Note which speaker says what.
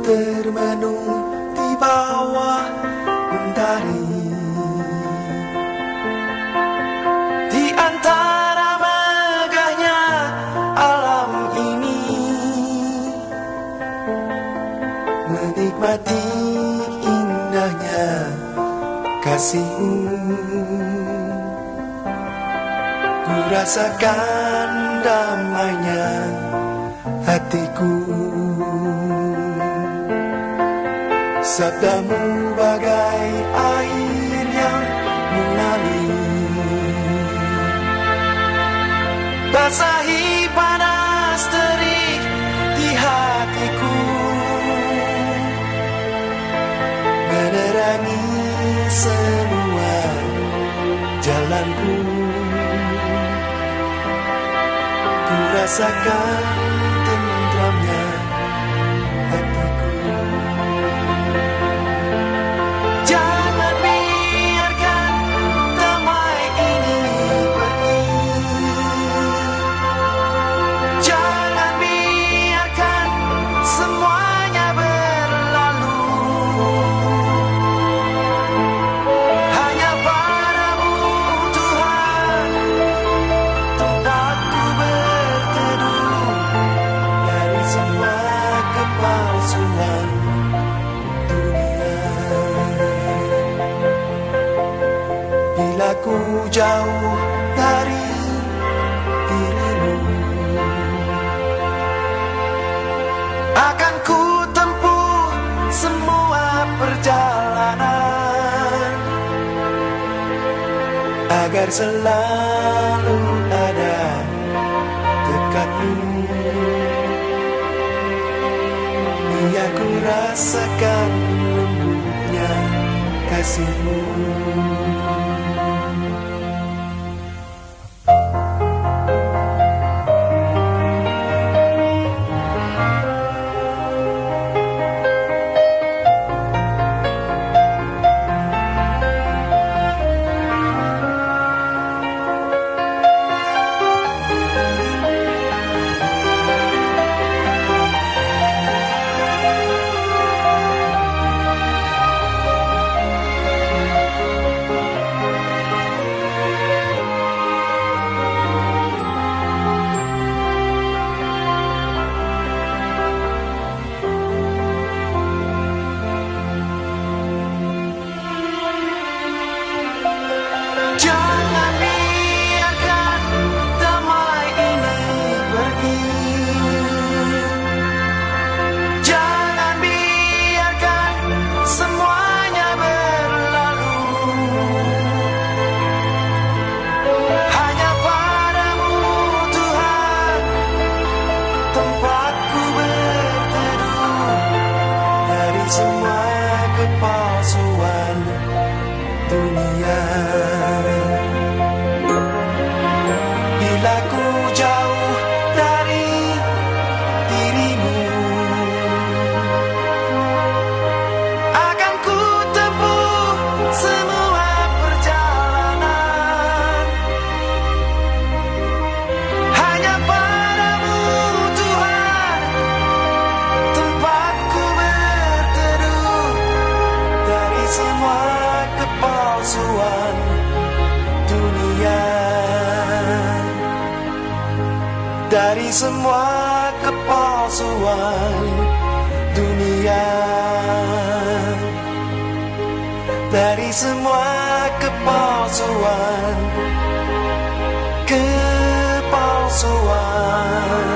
Speaker 1: termenung di bawah mentari, di antara megahnya alam ini, menikmati indahnya kasihmu. Ku rasakan damainya hatiku. Sabdamu bagai air yang mengalir, basahi panas terik di hatiku, menerangi semua jalanku. Ku rasakan tentramnya hatiku. Jangan biarkan damai ini pergi, jangan biarkan semuanya berlalu. Hanya padamu Tuhan tempatku berteduh, dari semua kepalsuan dunia. Bila ku jauh dari dirimu, akan ku tempuh semua perjalanan, agar selalu ada dekatmu. Biar ku rasakan lembutnya kasihmu. Jangan biarkan damai ini pergi, jangan biarkan semuanya berlalu. Hanya padamu Tuhan tempatku berteduh, dari semua kepalsuan dunia. Bila ku jauh dari dirimu, akan ku tempuh semua perjalanan, hanya padamu Tuhan tempatku berteduh, dari semua kepalsuan dunia. Dari semua kepalsuan dunia, dari semua kepalsuan, kepalsuan.